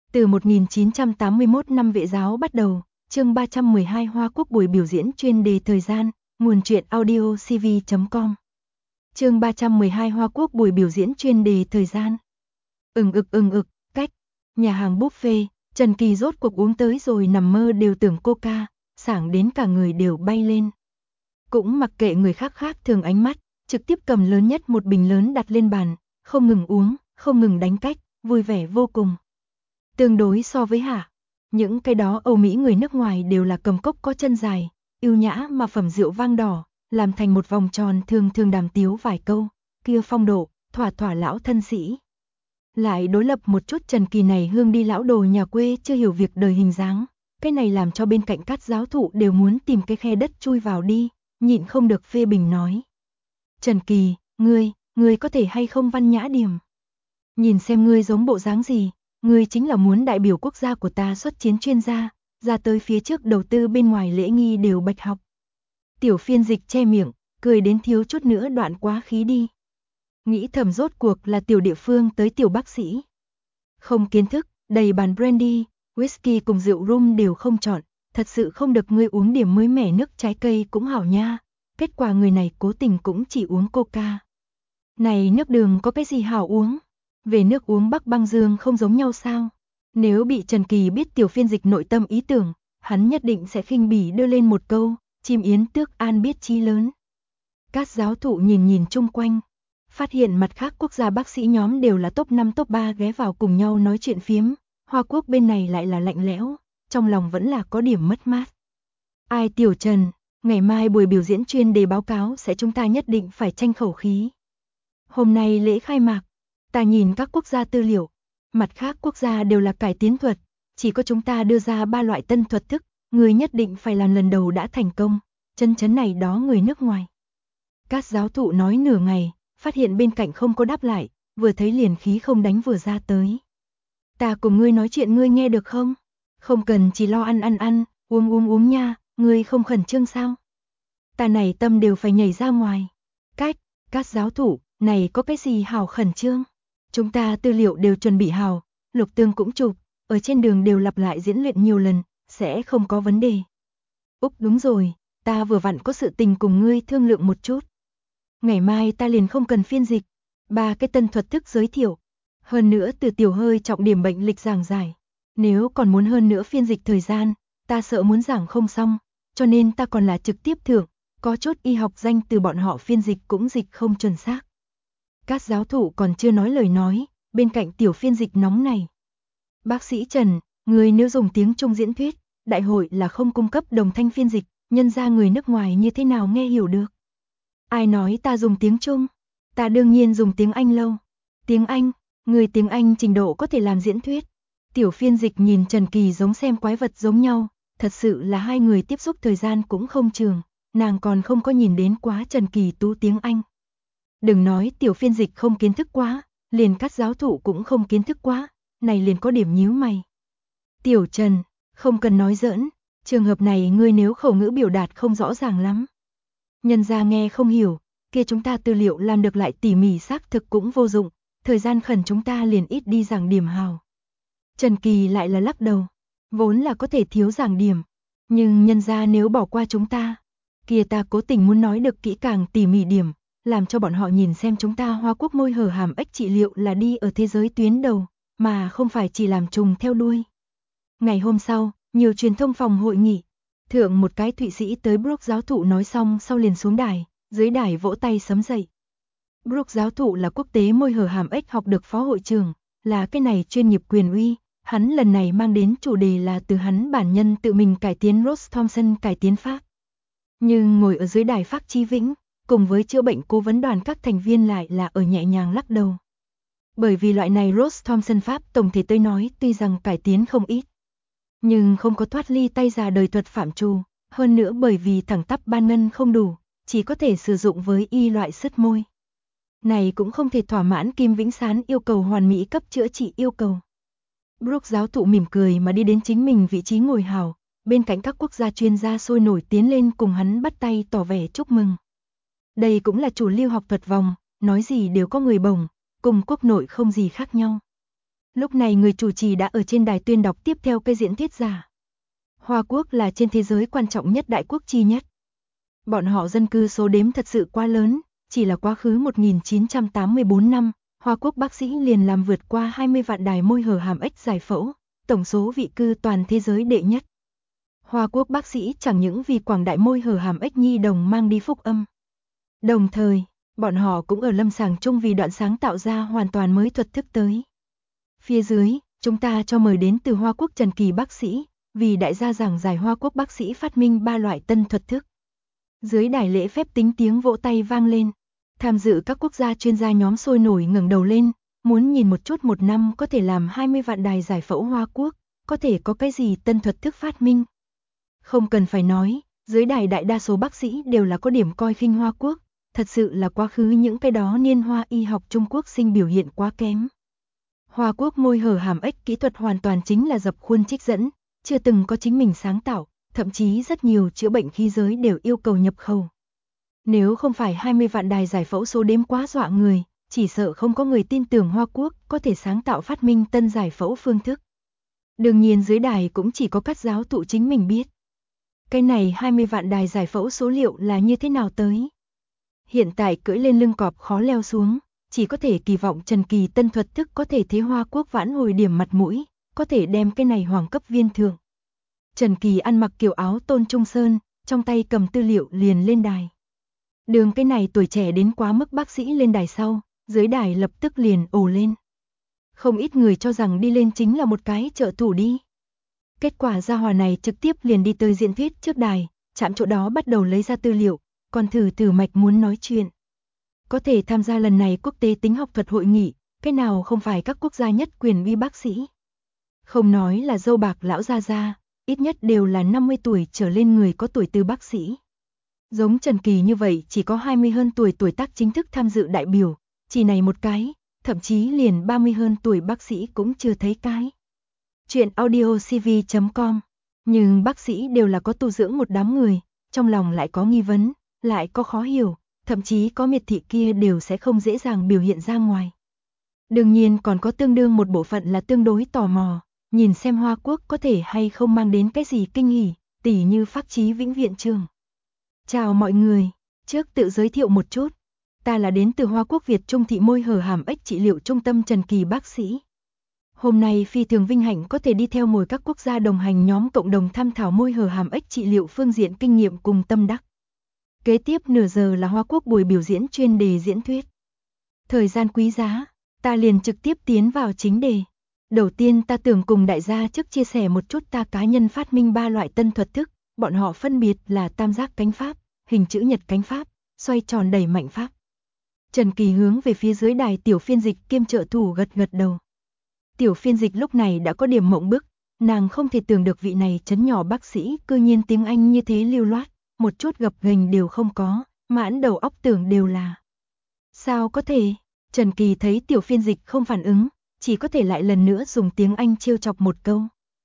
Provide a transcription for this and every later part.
Từ 1981 năm Vệ giáo bắt đầu, chương 312 Hoa Quốc buổi biểu diễn chuyên đề thời gian, nguồn truyện audio cv.com. Chương 312 Hoa Quốc buổi biểu diễn chuyên đề thời gian. Cách, nhà hàng buffet, Trần Kỳ rốt cuộc uống tới rồi nằm mơ đều tưởng coca, sảng đến cả người đều bay lên. Cũng mặc kệ người khác thường ánh mắt, trực tiếp cầm lớn nhất một bình lớn đặt lên bàn, không ngừng uống, không ngừng đánh cách, vui vẻ vô cùng. Tương đối so với những cái đó Âu Mỹ người nước ngoài đều là cầm cốc có chân dài, yêu nhã mà phẩm rượu vang đỏ, làm thành một vòng tròn thường đàm tiếu vài câu, kia phong độ, thỏa lão thân sĩ. Lại đối lập một chút Trần Kỳ này hương đi lão đồ nhà quê chưa hiểu việc đời hình dáng, cái này làm cho bên cạnh các giáo thụ đều muốn tìm cái khe đất chui vào đi, nhịn không được phê bình nói. Trần Kỳ, ngươi có thể hay không văn nhã điểm? Nhìn xem ngươi giống bộ dáng gì, ngươi chính là muốn đại biểu quốc gia của ta xuất chiến chuyên gia, ra tới phía trước đầu tư bên ngoài lễ nghi đều bạch học. Tiểu phiên dịch che miệng, cười đến thiếu chút nữa đoạn quá khí đi. Nghĩ thầm rốt cuộc là tiểu địa phương tới tiểu bác sĩ. Không kiến thức, đầy bàn brandy, whisky cùng rượu rum đều không chọn, thật sự không được ngươi uống điểm mới mẻ nước trái cây cũng hảo nha. Kết quả người này cố tình cũng chỉ uống coca. Này nước đường có cái gì hảo uống? Về nước uống Bắc băng dương không giống nhau sao? Nếu bị Trần Kỳ biết tiểu phiên dịch nội tâm ý tưởng, hắn nhất định sẽ khinh bỉ đưa lên một câu, chim yến tước an biết chí lớn. Các giáo thụ nhìn chung quanh, phát hiện mặt khác quốc gia bác sĩ nhóm đều là top 5 top 3 ghé vào cùng nhau nói chuyện phiếm, Hoa Quốc bên này lại là lạnh lẽo, trong lòng vẫn là có điểm mất mát. Ai tiểu Trần, ngày mai buổi biểu diễn chuyên đề báo cáo sẽ chúng ta nhất định phải tranh khẩu khí. Hôm nay lễ khai mạc, ta nhìn các quốc gia tư liệu, mặt khác quốc gia đều là cải tiến thuật, chỉ có chúng ta đưa ra 3 loại tân thuật thức, người nhất định phải làm lần đầu đã thành công, chân này đó người nước ngoài. Các giáo thụ nói nửa ngày, phát hiện bên cạnh không có đáp lại, vừa thấy liền khí không đánh vừa ra tới. Ta cùng ngươi nói chuyện ngươi nghe được không? Không cần chỉ lo ăn, uống nha, ngươi không khẩn trương sao? Ta này tâm đều phải nhảy ra ngoài. Các giáo thụ, này có cái gì hảo khẩn trương? Chúng ta tư liệu đều chuẩn bị hảo, Lục Tương cũng chụp, ở trên đường đều lặp lại diễn luyện nhiều lần, sẽ không có vấn đề. Úc đúng rồi, ta vừa vặn có sự tình cùng ngươi thương lượng một chút. Ngày mai ta liền không cần phiên dịch, 3 cái tân thuật thức giới thiệu. Hơn nữa từ tiểu hơi trọng điểm bệnh lịch giảng giải. Nếu còn muốn hơn nữa phiên dịch thời gian, ta sợ muốn giảng không xong, cho nên ta còn là trực tiếp thưởng, có chốt y học danh từ bọn họ phiên dịch cũng dịch không chuẩn xác. Các giáo thụ còn chưa nói lời nói, bên cạnh tiểu phiên dịch nóng này. Bác sĩ Trần, người nếu dùng tiếng Trung diễn thuyết, đại hội là không cung cấp đồng thanh phiên dịch, nhân ra người nước ngoài như thế nào nghe hiểu được. Ai nói ta dùng tiếng Trung? Ta đương nhiên dùng tiếng Anh lâu. Tiếng Anh, người tiếng Anh trình độ có thể làm diễn thuyết. Tiểu phiên dịch nhìn Trần Kỳ giống xem quái vật giống nhau, thật sự là hai người tiếp xúc thời gian cũng không trường, nàng còn không có nhìn đến quá Trần Kỳ tú tiếng Anh. Đừng nói tiểu phiên dịch không kiến thức quá, liền các giáo thụ cũng không kiến thức quá, này liền có điểm nhíu mày. Tiểu Trần, không cần nói giỡn, trường hợp này ngươi nếu khẩu ngữ biểu đạt không rõ ràng lắm. Nhân ra nghe không hiểu, kia chúng ta tư liệu làm được lại tỉ mỉ xác thực cũng vô dụng, thời gian khẩn chúng ta liền ít đi giảng điểm hào. Trần Kỳ lại là lắc đầu, vốn là có thể thiếu giảng điểm, nhưng nhân ra nếu bỏ qua chúng ta, kia ta cố tình muốn nói được kỹ càng tỉ mỉ điểm, làm cho bọn họ nhìn xem chúng ta Hoa Quốc môi hở hàm ếch trị liệu là đi ở thế giới tuyến đầu, mà không phải chỉ làm trùng theo đuôi. Ngày hôm sau, nhiều truyền thông phòng hội nghị, thượng một cái Thụy Sĩ tới Brook giáo thụ nói xong sau liền xuống đài, dưới đài vỗ tay sấm dậy. Brook giáo thụ là quốc tế môi hở hàm ếch học được phó hội trưởng, là cái này chuyên nghiệp quyền uy, hắn lần này mang đến chủ đề là từ hắn bản nhân tự mình cải tiến Ross Thompson cải tiến pháp. Nhưng ngồi ở dưới đài Phác Chí Vĩnh, cùng với chữa bệnh cố vấn đoàn các thành viên lại là ở nhẹ nhàng lắc đầu. Bởi vì loại này Ross Thompson pháp tổng thể tôi nói tuy rằng cải tiến không ít, nhưng không có thoát ly tay già đời thuật phạm trù, hơn nữa bởi vì thẳng tắp ban ngân không đủ, chỉ có thể sử dụng với y loại sứt môi. Này cũng không thể thỏa mãn Kim Vĩnh Sán yêu cầu hoàn mỹ cấp chữa trị yêu cầu. Brook giáo thụ mỉm cười mà đi đến chính mình vị trí ngồi hào, bên cạnh các quốc gia chuyên gia sôi nổi tiến lên cùng hắn bắt tay tỏ vẻ chúc mừng. Đây cũng là chủ lưu học thuật vòng, nói gì đều có người bổng, cùng quốc nội không gì khác nhau. Lúc này người chủ trì đã ở trên đài tuyên đọc tiếp theo cây diễn thuyết giả. Hoa Quốc là trên thế giới quan trọng nhất đại quốc chi nhất. Bọn họ dân cư số đếm thật sự quá lớn, chỉ là quá khứ 1984 năm, Hoa Quốc bác sĩ liền làm vượt qua 20 vạn đài môi hở hàm ếch giải phẫu, tổng số vị cư toàn thế giới đệ nhất. Hoa Quốc bác sĩ chẳng những vì quảng đại môi hở hàm ếch nhi đồng mang đi phúc âm. Đồng thời, bọn họ cũng ở lâm sàng chung vì đoạn sáng tạo ra hoàn toàn mới thuật thức tới. Phía dưới, chúng ta cho mời đến từ Hoa Quốc Trần Kỳ bác sĩ, vì đại gia giảng giải Hoa Quốc bác sĩ phát minh 3 loại tân thuật thức. Dưới đài lễ phép tính tiếng vỗ tay vang lên. Tham dự các quốc gia chuyên gia nhóm sôi nổi ngẩng đầu lên, muốn nhìn một chút một năm có thể làm 20 vạn đài giải phẫu Hoa Quốc, có thể có cái gì tân thuật thức phát minh. Không cần phải nói, dưới đài đại đa số bác sĩ đều là có điểm coi khinh Hoa Quốc, thật sự là quá khứ những cái đó niên hoa y học Trung Quốc sinh biểu hiện quá kém. Hoa Quốc môi hở hàm ếch kỹ thuật hoàn toàn chính là dập khuôn trích dẫn, chưa từng có chính mình sáng tạo, thậm chí rất nhiều chữa bệnh khí giới đều yêu cầu nhập khẩu. Nếu không phải 20 vạn đài giải phẫu số đếm quá dọa người, chỉ sợ không có người tin tưởng Hoa Quốc có thể sáng tạo phát minh tân giải phẫu phương thức. Đương nhiên dưới đài cũng chỉ có các giáo thụ chính mình biết. Cái này 20 vạn đài giải phẫu số liệu là như thế nào tới? Hiện tại cưỡi lên lưng cọp khó leo xuống, chỉ có thể kỳ vọng Trần Kỳ tân thuật thức có thể thế Hoa Quốc vãn hồi điểm mặt mũi, có thể đem cái này hoàng cấp viên thưởng. Trần Kỳ ăn mặc kiểu áo tôn trung sơn, trong tay cầm tư liệu liền lên đài. Đường cái này tuổi trẻ đến quá mức bác sĩ lên đài sau, dưới đài lập tức liền ồ lên. Không ít người cho rằng đi lên chính là một cái trợ thủ đi. Kết quả gia hỏa này trực tiếp liền đi tới diễn thuyết trước đài, chạm chỗ đó bắt đầu lấy ra tư liệu, còn thử mạch muốn nói chuyện. Có thể tham gia lần này quốc tế tính học thuật hội nghị, cái nào không phải các quốc gia nhất quyền uy bác sĩ. Không nói là dâu bạc lão gia, ít nhất đều là 50 tuổi trở lên người có tuổi từ bác sĩ. Giống Trần Kỳ như vậy chỉ có 20 hơn tuổi tuổi tác chính thức tham dự đại biểu, chỉ này một cái, thậm chí liền 30 hơn tuổi bác sĩ cũng chưa thấy cái. Chuyện audiocv.com. Nhưng bác sĩ đều là có tu dưỡng một đám người, trong lòng lại có nghi vấn, lại có khó hiểu, thậm chí có miệt thị kia đều sẽ không dễ dàng biểu hiện ra ngoài. Đương nhiên còn có tương đương một bộ phận là tương đối tò mò, nhìn xem Hoa Quốc có thể hay không mang đến cái gì kinh hỉ, tỉ như Phác Chí Vĩnh viện trưởng. Chào mọi người, trước tự giới thiệu một chút, ta là đến từ Hoa Quốc Việt Trung thị môi hở hàm ếch trị liệu trung tâm Trần Kỳ bác sĩ. Hôm nay phi thường vinh hạnh có thể đi theo ngồi các quốc gia đồng hành nhóm cộng đồng tham thảo môi hở hàm ếch trị liệu phương diện kinh nghiệm cùng tâm đắc. Kế tiếp nửa giờ là Hoa Quốc buổi biểu diễn chuyên đề diễn thuyết. Thời gian quý giá, ta liền trực tiếp tiến vào chính đề. Đầu tiên ta tưởng cùng đại gia trước chia sẻ một chút ta cá nhân phát minh 3 loại tân thuật thức, bọn họ phân biệt là tam giác cánh pháp, hình chữ nhật cánh pháp, xoay tròn đẩy mạnh pháp. Trần Kỳ hướng về phía dưới đài tiểu phiên dịch kiêm trợ thủ gật đầu. Tiểu phiên dịch lúc này đã có điểm mộng bức, nàng không thể tưởng được vị này chấn nhỏ bác sĩ cư nhiên tiếng Anh như thế lưu loát, một chút gập ghềnh đều không có, mãn đầu óc tưởng đều là. Sao có thể? Trần Kỳ thấy tiểu phiên dịch không phản ứng, chỉ có thể lại lần nữa dùng tiếng Anh trêu chọc một câu.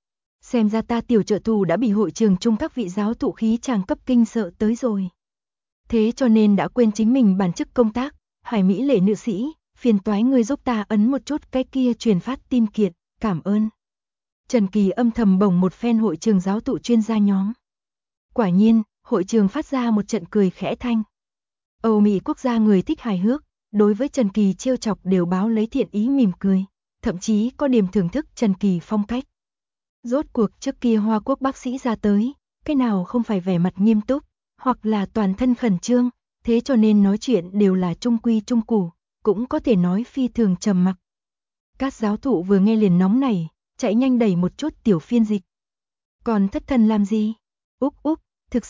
Xem ra ta tiểu trợ thủ đã bị hội trường chung các vị giáo thụ khí chàng cấp kinh sợ tới rồi. Thế cho nên đã quên chính mình bản chức công tác, Hải Mỹ Lệ nữ sĩ, phiền toái người giúp ta ấn một chút cái kia truyền phát tin kiện, cảm ơn. Trần Kỳ âm thầm bổng một phen hội trường giáo thụ chuyên gia nhóm. Quả nhiên, hội trường phát ra một trận cười khẽ thanh. Âu Mỹ quốc gia người thích hài hước, đối với Trần Kỳ trêu chọc đều báo lấy thiện ý mỉm cười, thậm chí có điểm thưởng thức Trần Kỳ phong cách. Rốt cuộc trước kia Hoa Quốc bác sĩ ra tới, cái nào không phải vẻ mặt nghiêm túc, hoặc là toàn thân khẩn trương, thế cho nên nói chuyện đều là trung quy trung củ, cũng có thể nói phi thường trầm mặc. Các giáo thụ vừa nghe liền nóng nảy, chạy nhanh đẩy một chút tiểu phiên dịch. Còn thất thần làm gì? Úp, thực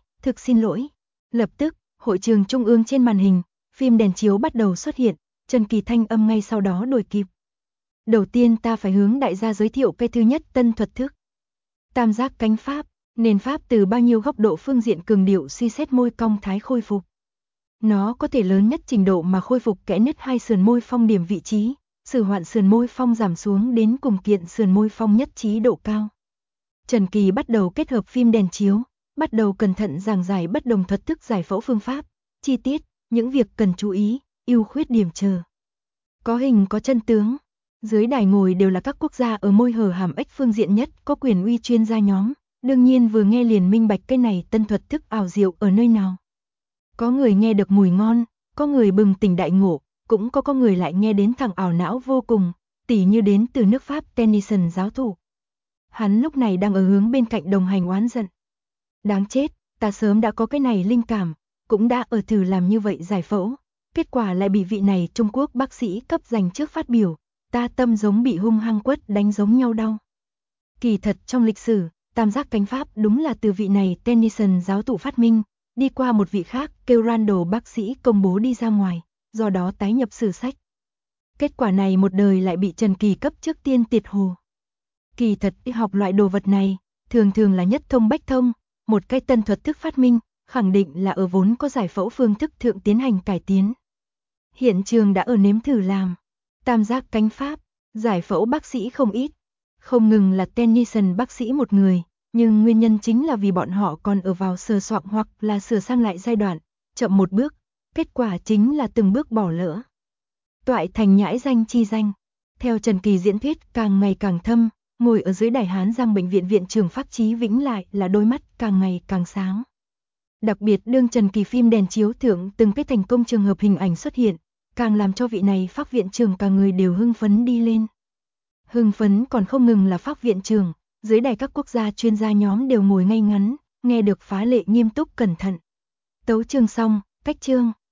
xin lỗi. Lập tức, hội trường trung ương trên màn hình, phim đèn chiếu bắt đầu xuất hiện, Trần Kỳ thanh âm ngay sau đó đuổi kịp. Đầu tiên ta phải hướng đại gia giới thiệu cái thứ nhất tân thuật thức. Tam giác cánh pháp, nền pháp từ bao nhiêu góc độ phương diện cường điệu suy xét môi cong thái khôi phục. Nó có thể lớn nhất trình độ mà khôi phục kẽ nứt hai sườn môi phong điểm vị trí, sử hoạn sườn môi phong giảm xuống đến cùng kiện sườn môi phong nhất trí độ cao. Trần Kỳ bắt đầu kết hợp phim đèn chiếu, bắt đầu cẩn thận giảng giải bất đồng thuật thức giải phẫu phương pháp, chi tiết, những việc cần chú ý, ưu khuyết điểm chờ. Có hình có chân tướng. Dưới đài ngồi đều là các quốc gia ở môi hở hàm ếch phương diện nhất có quyền uy chuyên gia nhóm, đương nhiên vừa nghe liền minh bạch cái này tân thuật thức ảo diệu ở nơi nào. Có người nghe được mùi ngon, có người bừng tỉnh đại ngộ, cũng có người lại nghe đến thẳng ảo não vô cùng, tỉ như đến từ nước Pháp Tennyson giáo thủ. Hắn lúc này đang ở hướng bên cạnh đồng hành oán giận. Đáng chết, ta sớm đã có cái này linh cảm, cũng đã ở thử làm như vậy giải phẫu, kết quả lại bị vị này Trung Quốc bác sĩ cấp dành trước phát biểu, ta tâm giống bị hung hăng quất đánh giống nhau đau. Kỳ thật trong lịch sử, tam giác cánh pháp đúng là từ vị này Tennyson giáo thủ phát minh, đi qua một vị khác kêu Randall bác sĩ công bố đi ra ngoài, do đó tái nhập sử sách. Kết quả này một đời lại bị Trần Kỳ cấp trước tiên tiệt hồ. Kỳ thật y học loại đồ vật này, thường thường là nhất thông bách thông, một cái tân thuật thức phát minh, khẳng định là ở vốn có giải phẫu phương thức thượng tiến hành cải tiến. Hiện trường đã ở nếm thử làm, tam giác cánh pháp, giải phẫu bác sĩ không ít, không ngừng là Tennyson bác sĩ một người, nhưng nguyên nhân chính là vì bọn họ còn ở vào sờ soạng hoặc là sửa sang lại giai đoạn, chậm một bước, kết quả chính là từng bước bỏ lỡ. Toại thành nhãi danh chi danh, theo Trần Kỳ diễn thuyết càng ngày càng thâm, ngồi ở dưới đài Hán Giang bệnh viện viện trưởng Phác Chí Vĩnh lại là đôi mắt càng ngày càng sáng. Đặc biệt đương Trần Kỳ phim đèn chiếu thượng từng cái thành công trường hợp hình ảnh xuất hiện, càng làm cho vị này Phác viện trưởng cả người đều hưng phấn đi lên. Hưng phấn còn không ngừng là Phác viện trưởng, dưới đài các quốc gia chuyên gia nhóm đều ngồi ngay ngắn, nghe được phá lệ nghiêm túc cẩn thận. Tấu chương xong, cách chương.